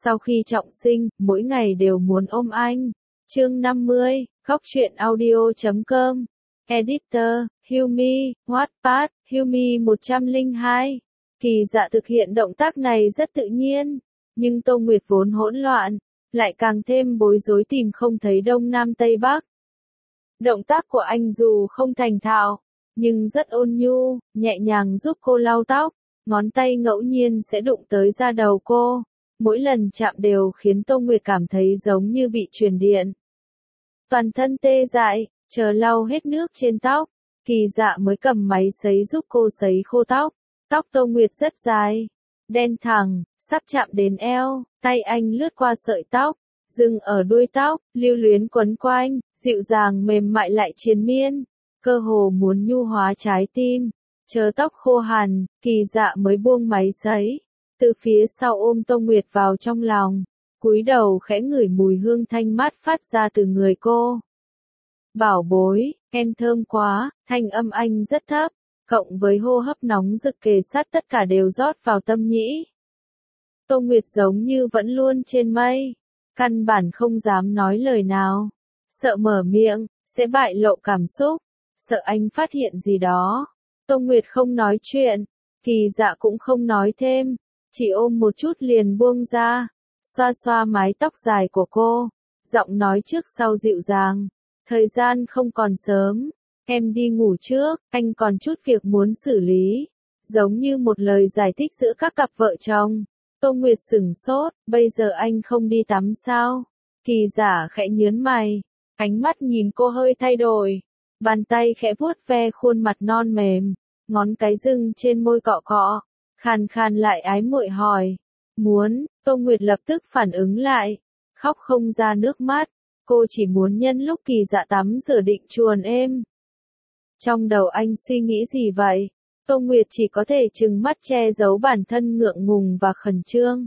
Sau khi trọng sinh, mỗi ngày đều muốn ôm anh. Chương 50, Góc truyện audio.com. Editor, Hilmi, Wattpad, Hilmi 102. Kỳ Dạ thực hiện động tác này rất tự nhiên, nhưng Tô Nguyệt vốn hỗn loạn, lại càng thêm bối rối tìm không thấy đông nam tây bắc. Động tác của anh dù không thành thạo, nhưng rất ôn nhu, nhẹ nhàng giúp cô lau tóc, ngón tay ngẫu nhiên sẽ đụng tới da đầu cô. Mỗi lần chạm đều khiến Tô Nguyệt cảm thấy giống như bị truyền điện. Toàn thân tê dại, chờ lau hết nước trên tóc, Kỳ Dạ mới cầm máy sấy giúp cô sấy khô tóc. Tóc Tô Nguyệt rất dài, đen thẳng, sắp chạm đến eo, tay anh lướt qua sợi tóc, dừng ở đuôi tóc, lưu luyến quấn quanh, dịu dàng mềm mại lại triền miên, cơ hồ muốn nhu hóa trái tim. Chờ tóc khô hẳn, Kỳ Dạ mới buông máy sấy, từ phía sau ôm Tô Nguyệt vào trong lòng, cúi đầu khẽ ngửi mùi hương thanh mát phát ra từ người cô. Bảo bối, em thơm quá, thanh âm anh rất thấp, cộng với hô hấp nóng rực kề sát tất cả đều rót vào tâm nhĩ. Tô Nguyệt giống như vẫn luôn trên mây, căn bản không dám nói lời nào, sợ mở miệng, sẽ bại lộ cảm xúc, sợ anh phát hiện gì đó. Tô Nguyệt không nói chuyện, Kỳ Dạ cũng không nói thêm, chỉ ôm một chút liền buông ra, xoa xoa mái tóc dài của cô, giọng nói trước sau dịu dàng, thời gian không còn sớm, em đi ngủ trước, anh còn chút việc muốn xử lý, giống như một lời giải thích giữa các cặp vợ chồng. Tô Nguyệt sửng sốt, bây giờ anh không đi tắm sao? Kỳ Dạ khẽ nhướng mày, ánh mắt nhìn cô hơi thay đổi, bàn tay khẽ vuốt ve khuôn mặt non mềm, ngón cái dừng trên môi cọ cọ, khàn khàn lại ái muội hỏi, muốn. Tô Nguyệt lập tức phản ứng lại, khóc không ra nước mắt, cô chỉ muốn nhân lúc Kỳ Dạ tắm rửa định chuồn êm. Trong đầu anh suy nghĩ gì vậy? Tô Nguyệt chỉ có thể trừng mắt che giấu bản thân ngượng ngùng và khẩn trương.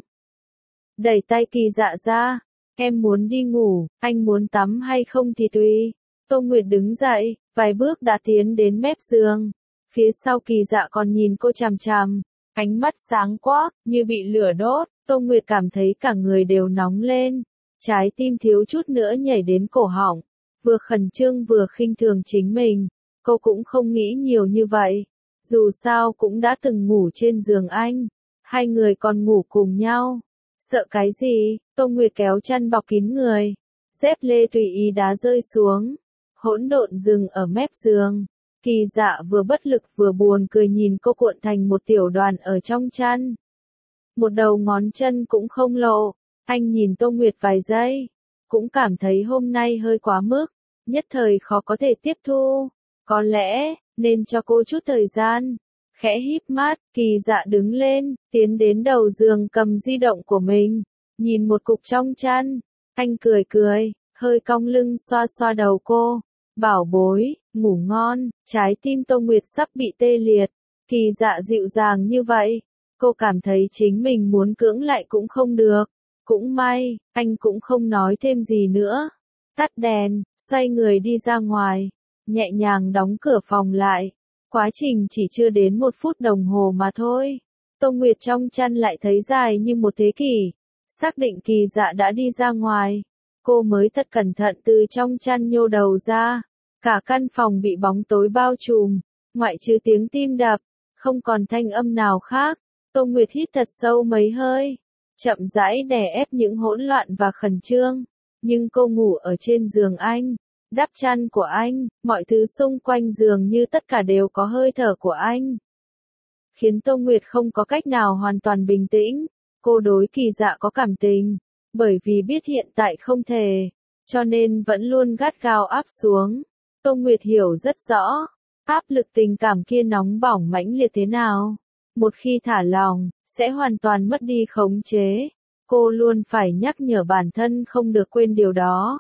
Đẩy tay Kỳ Dạ ra, em muốn đi ngủ, anh muốn tắm hay không thì tùy. Tô Nguyệt đứng dậy, vài bước đã tiến đến mép giường. Phía sau Kỳ Dạ còn nhìn cô chằm chằm, ánh mắt sáng quắc, như bị lửa đốt. Tô Nguyệt cảm thấy cả người đều nóng lên, trái tim thiếu chút nữa nhảy đến cổ họng, vừa khẩn trương vừa khinh thường chính mình. Cô cũng không nghĩ nhiều như vậy, dù sao cũng đã từng ngủ trên giường anh, hai người còn ngủ cùng nhau. Sợ cái gì? Tô Nguyệt kéo chăn bọc kín người, dép lê tùy ý đá rơi xuống, hỗn độn dừng ở mép giường. Kỳ Dạ vừa bất lực vừa buồn cười nhìn cô cuộn thành một tiểu đoàn ở trong chăn. Một đầu ngón chân cũng không lộ, anh nhìn Tô Nguyệt vài giây, cũng cảm thấy hôm nay hơi quá mức, nhất thời khó có thể tiếp thu, có lẽ, nên cho cô chút thời gian. Khẽ híp mắt, Kỳ Dạ đứng lên, tiến đến đầu giường cầm di động của mình, nhìn một cục trong chăn, anh cười cười, hơi cong lưng xoa xoa đầu cô, bảo bối, ngủ ngon. Trái tim Tô Nguyệt sắp bị tê liệt, Kỳ Dạ dịu dàng như vậy, cô cảm thấy chính mình muốn cưỡng lại cũng không được. Cũng may, anh cũng không nói thêm gì nữa, tắt đèn, xoay người đi ra ngoài, nhẹ nhàng đóng cửa phòng lại. Quá trình chỉ chưa đến 1 phút đồng hồ mà thôi. Tô Nguyệt trong chăn lại thấy dài như một thế kỷ. Xác định Kỳ Dạ đã đi ra ngoài, cô mới thật cẩn thận từ trong chăn nhô đầu ra. Cả căn phòng bị bóng tối bao trùm, ngoại trừ tiếng tim đập, không còn thanh âm nào khác. Tô Nguyệt hít thật sâu mấy hơi, chậm rãi đè ép những hỗn loạn và khẩn trương. Nhưng cô ngủ ở trên giường anh, đắp chăn của anh, mọi thứ xung quanh giường như tất cả đều có hơi thở của anh. Khiến Tô Nguyệt không có cách nào hoàn toàn bình tĩnh, cô đối Kỳ Dạ có cảm tình, bởi vì biết hiện tại không thể, cho nên vẫn luôn gắt gao áp xuống. Tô Nguyệt hiểu rất rõ, áp lực tình cảm kia nóng bỏng mãnh liệt thế nào. Một khi thả lỏng, sẽ hoàn toàn mất đi khống chế. Cô luôn phải nhắc nhở bản thân không được quên điều đó.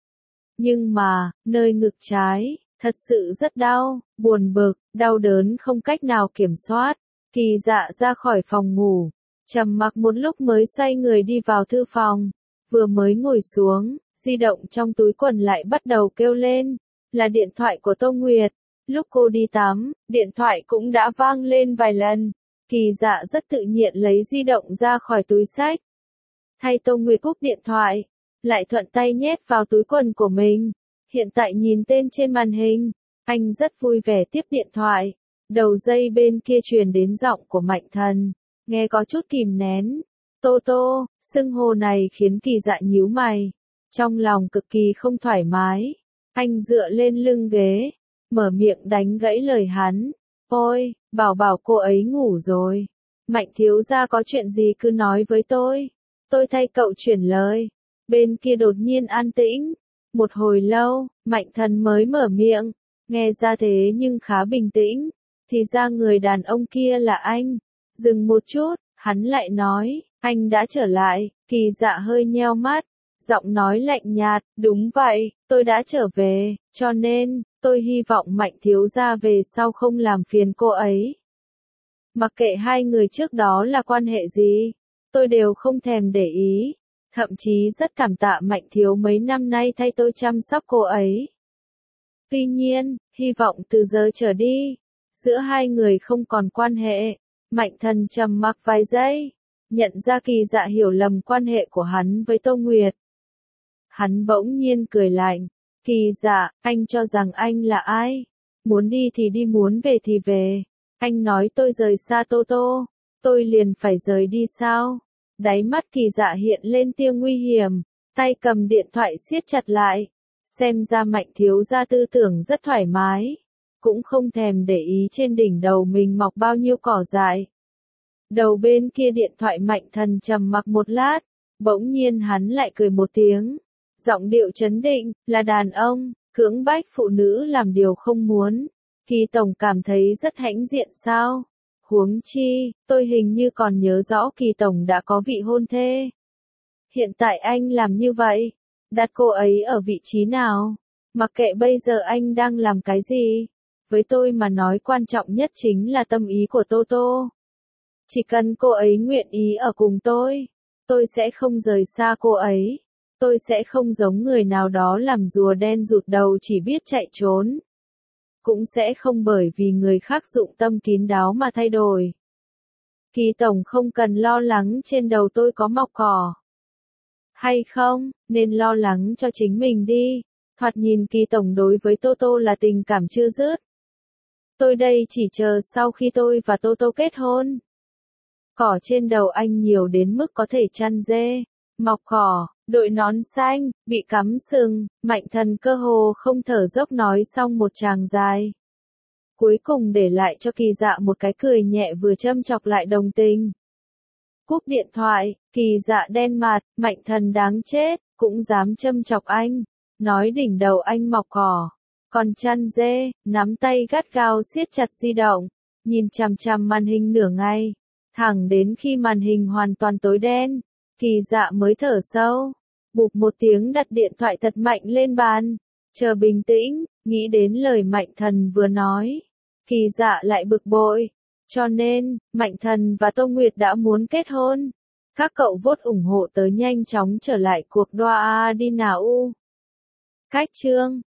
Nhưng mà, nơi ngực trái, thật sự rất đau, buồn bực, đau đớn không cách nào kiểm soát. Kỳ Dạ ra khỏi phòng ngủ, trầm mặc một lúc mới xoay người đi vào thư phòng. Vừa mới ngồi xuống, di động trong túi quần lại bắt đầu kêu lên, là điện thoại của Tô Nguyệt. Lúc cô đi tắm, điện thoại cũng đã vang lên vài lần. Kỳ Dạ rất tự nhiên lấy di động ra khỏi túi xách. thay Tô Nguyệt cúp điện thoại, lại thuận tay nhét vào túi quần của mình. Hiện tại nhìn tên trên màn hình, anh rất vui vẻ tiếp điện thoại. Đầu dây bên kia truyền đến giọng của Mạnh Thần, nghe có chút kìm nén. Tô Tô, xưng hô này khiến Kỳ Dạ nhíu mày, trong lòng cực kỳ không thoải mái. Anh dựa lên lưng ghế, mở miệng đánh gãy lời hắn. Ôi, bảo bảo cô ấy ngủ rồi. Mạnh thiếu gia có chuyện gì cứ nói với tôi thay cậu chuyển lời. Bên kia đột nhiên an tĩnh. Một hồi lâu, Mạnh Thần mới mở miệng, nghe ra thế nhưng khá bình tĩnh. Thì ra người đàn ông kia là anh. Dừng một chút, hắn lại nói, anh đã trở lại. Kỳ Dạ hơi nheo mắt, giọng nói lạnh nhạt, đúng vậy, tôi đã trở về, cho nên, tôi hy vọng Mạnh thiếu gia về sau không làm phiền cô ấy. Mặc kệ hai người trước đó là quan hệ gì, tôi đều không thèm để ý, thậm chí rất cảm tạ Mạnh thiếu mấy năm nay thay tôi chăm sóc cô ấy. Tuy nhiên, hy vọng từ giờ trở đi, giữa hai người không còn quan hệ. Mạnh Thần trầm mặc vài giây, nhận ra Kỳ Dạ hiểu lầm quan hệ của hắn với Tô Nguyệt. Hắn bỗng nhiên cười lạnh, Kỳ Dạ, anh cho rằng anh là ai? Muốn đi thì đi, muốn về thì về. Anh nói tôi rời xa Tô Tô, tôi liền phải rời đi sao? Đáy mắt Kỳ Dạ hiện lên tia nguy hiểm, tay cầm điện thoại siết chặt lại. Xem ra Mạnh thiếu gia tư tưởng rất thoải mái, cũng không thèm để ý trên đỉnh đầu mình mọc bao nhiêu cỏ dại. Đầu bên kia điện thoại Mạnh Thần trầm mặc một lát, bỗng nhiên hắn lại cười một tiếng. Giọng điệu trấn định, là đàn ông, cưỡng bách phụ nữ làm điều không muốn. Kỳ tổng cảm thấy rất hãnh diện sao? Huống chi, tôi hình như còn nhớ rõ Kỳ tổng đã có vị hôn thê. Hiện tại anh làm như vậy, đặt cô ấy ở vị trí nào? Mặc kệ bây giờ anh đang làm cái gì, với tôi mà nói quan trọng nhất chính là tâm ý của Tô Tô. Chỉ cần cô ấy nguyện ý ở cùng tôi sẽ không rời xa cô ấy. Tôi sẽ không giống người nào đó làm rùa đen rụt đầu chỉ biết chạy trốn. Cũng sẽ không bởi vì người khác dụng tâm kín đáo mà thay đổi. Kỳ tổng không cần lo lắng trên đầu tôi có mọc cỏ. Hay không, nên lo lắng cho chính mình đi. Thoạt nhìn Kỳ tổng đối với Tô Tô là tình cảm chưa dứt. Tôi đây chỉ chờ sau khi tôi và Tô Tô kết hôn. Cỏ trên đầu anh nhiều đến mức có thể chăn dê. Mọc cỏ, đội nón xanh, bị cắm sừng, Mạnh Thần cơ hồ không thở dốc nói xong một tràng dài. Cuối cùng để lại cho Kỳ Dạ một cái cười nhẹ vừa châm chọc lại đồng tình. Cúp điện thoại, Kỳ Dạ đen mặt, Mạnh Thần đáng chết, cũng dám châm chọc anh. Nói đỉnh đầu anh mọc cỏ, còn chăn dê, nắm tay gắt gao siết chặt di động, nhìn chằm chằm màn hình nửa ngày. Thẳng đến khi màn hình hoàn toàn tối đen, Kỳ Dạ mới thở sâu, bụp một tiếng đặt điện thoại thật mạnh lên bàn, chờ bình tĩnh, nghĩ đến lời Mạnh Thần vừa nói. Kỳ Dạ lại bực bội, cho nên, Mạnh Thần và Tô Nguyệt đã muốn kết hôn. Các cậu vote ủng hộ tớ nhanh chóng trở lại cuộc đua đi nào. Cách chương